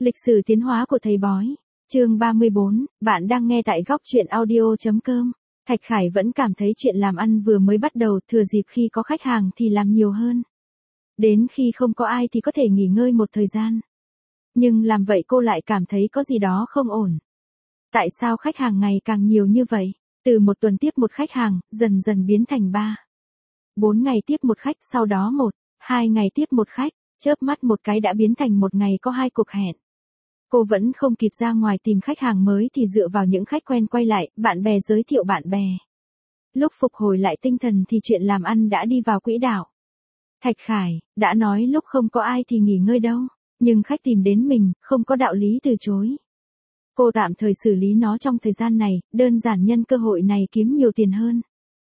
Lịch sử tiến hóa của thầy bói. Chương 34, bạn đang nghe tại góc truyện audio.com. Thạch Khải vẫn cảm thấy chuyện làm ăn vừa mới bắt đầu, thừa dịp khi có khách hàng thì làm nhiều hơn. Đến khi không có ai thì có thể nghỉ ngơi một thời gian. Nhưng làm vậy cô lại cảm thấy có gì đó không ổn. Tại sao khách hàng ngày càng nhiều như vậy? Từ một tuần tiếp một khách hàng, dần dần biến thành 3, 4 ngày tiếp một khách, sau đó 1, 2 ngày tiếp một khách, chớp mắt một cái đã biến thành một ngày có 2 cuộc hẹn. Cô vẫn không kịp ra ngoài tìm khách hàng mới thì dựa vào những khách quen quay lại, bạn bè giới thiệu bạn bè. Lúc phục hồi lại tinh thần thì chuyện làm ăn đã đi vào quỹ đạo. Thạch Khải, đã nói lúc không có ai thì nghỉ ngơi đâu, nhưng khách tìm đến mình, không có đạo lý từ chối. Cô tạm thời xử lý nó trong thời gian này, đơn giản nhân cơ hội này kiếm nhiều tiền hơn.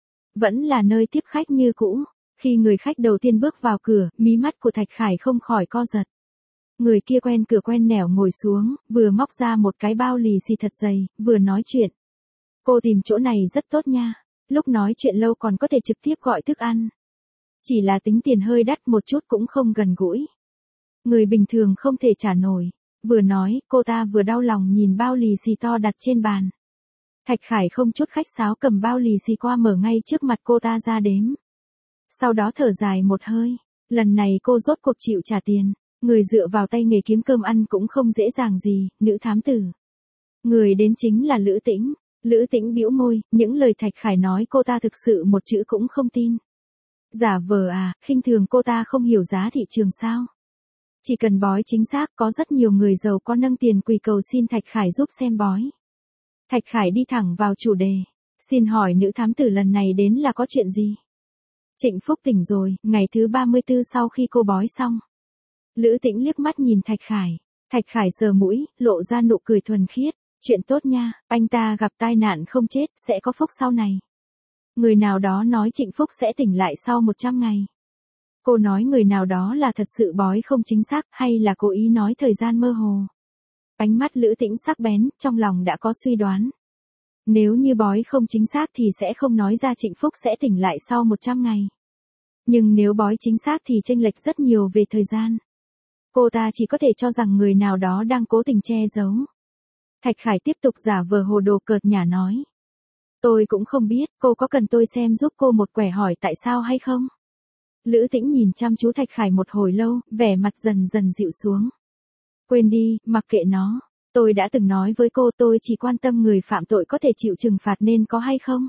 Vẫn là nơi tiếp khách như cũ. Khi người khách đầu tiên bước vào cửa, mí mắt của Thạch Khải không khỏi co giật. Người kia quen cửa quen nẻo ngồi xuống, vừa móc ra một cái bao lì xì thật dày, vừa nói chuyện. Cô tìm chỗ này rất tốt nha, lúc nói chuyện lâu còn có thể trực tiếp gọi thức ăn. Chỉ là tính tiền hơi đắt một chút cũng không gần gũi. Người bình thường không thể trả nổi. Vừa nói, cô ta vừa đau lòng nhìn bao lì xì to đặt trên bàn. Thạch Khải không chút khách sáo cầm bao lì xì qua mở ngay trước mặt cô ta ra đếm. Sau đó thở dài một hơi, lần này cô rốt cuộc chịu trả tiền. Người dựa vào tay nghề kiếm cơm ăn cũng không dễ dàng gì, nữ thám tử. Người đến chính là Lữ Tĩnh. Lữ Tĩnh bĩu môi, những lời Thạch Khải nói cô ta thực sự một chữ cũng không tin. Giả vờ à, khinh thường cô ta không hiểu giá thị trường sao. Chỉ cần bói chính xác, có rất nhiều người giàu có nâng tiền quỳ cầu xin Thạch Khải giúp xem bói. Thạch Khải đi thẳng vào chủ đề. Xin hỏi nữ thám tử lần này đến là có chuyện gì? Trịnh Phúc tỉnh rồi, ngày thứ 34 sau khi cô bói xong. Lữ Tĩnh liếc mắt nhìn Thạch Khải. Thạch Khải sờ mũi, lộ ra nụ cười thuần khiết. Chuyện tốt nha, anh ta gặp tai nạn không chết, sẽ có phúc sau này. Người nào đó nói Trịnh Phúc sẽ tỉnh lại sau 100 ngày. Cô nói người nào đó là thật sự bói không chính xác hay là cố ý nói thời gian mơ hồ. Ánh mắt Lữ Tĩnh sắc bén, trong lòng đã có suy đoán. Nếu như bói không chính xác thì sẽ không nói ra Trịnh Phúc sẽ tỉnh lại sau 100 ngày. Nhưng nếu bói chính xác thì chênh lệch rất nhiều về thời gian. Cô ta chỉ có thể cho rằng người nào đó đang cố tình che giấu. Thạch Khải tiếp tục giả vờ hồ đồ cợt nhả nói. Tôi cũng không biết, cô có cần tôi xem giúp cô một quẻ hỏi tại sao hay không? Lữ Tĩnh nhìn chăm chú Thạch Khải một hồi lâu, vẻ mặt dần dần dịu xuống. Quên đi, mặc kệ nó. Tôi đã từng nói với cô tôi chỉ quan tâm người phạm tội có thể chịu trừng phạt nên có hay không.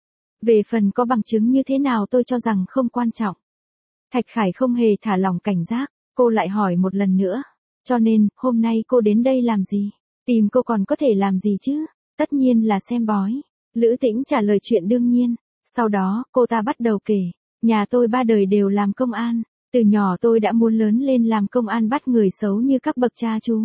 Về phần có bằng chứng như thế nào tôi cho rằng không quan trọng. Thạch Khải không hề thả lỏng cảnh giác, cô lại hỏi một lần nữa. Cho nên, hôm nay cô đến đây làm gì? Tìm cô còn có thể làm gì chứ? Tất nhiên là xem bói. Lữ Tĩnh trả lời chuyện đương nhiên. Sau đó, cô ta bắt đầu kể. Nhà tôi 3 đời đều làm công an. Từ nhỏ tôi đã muốn lớn lên làm công an bắt người xấu như các bậc cha chú.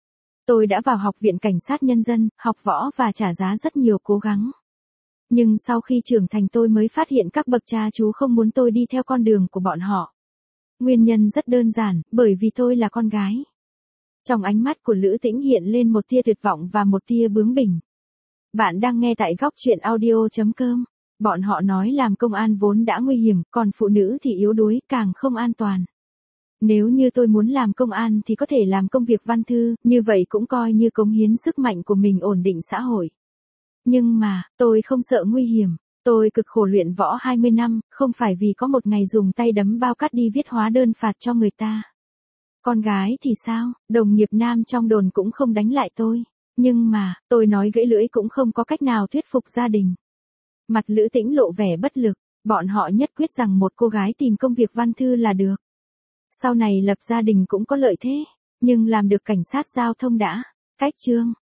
Tôi đã vào học viện cảnh sát nhân dân, học võ và trả giá rất nhiều cố gắng. Nhưng sau khi trưởng thành tôi mới phát hiện các bậc cha chú không muốn tôi đi theo con đường của bọn họ. Nguyên nhân rất đơn giản, bởi vì tôi là con gái. Trong ánh mắt của Lữ Tĩnh hiện lên một tia tuyệt vọng và một tia bướng bỉnh. Bạn đang nghe tại góc truyện audio.com. Bọn họ nói làm công an vốn đã nguy hiểm, còn phụ nữ thì yếu đuối, càng không an toàn. Nếu như tôi muốn làm công an thì có thể làm công việc văn thư, như vậy cũng coi như cống hiến sức mạnh của mình ổn định xã hội. Nhưng mà, tôi không sợ nguy hiểm. Tôi cực khổ luyện võ 20 năm, không phải vì có một ngày dùng tay đấm bao cát đi viết hóa đơn phạt cho người ta. Con gái thì sao, đồng nghiệp nam trong đồn cũng không đánh lại tôi. Nhưng mà, tôi nói gãy lưỡi cũng không có cách nào thuyết phục gia đình. Mặt Lữ Tĩnh lộ vẻ bất lực, bọn họ nhất quyết rằng một cô gái tìm công việc văn thư là được. Sau này lập gia đình cũng có lợi thế, nhưng làm được cảnh sát giao thông đã. Cách chương.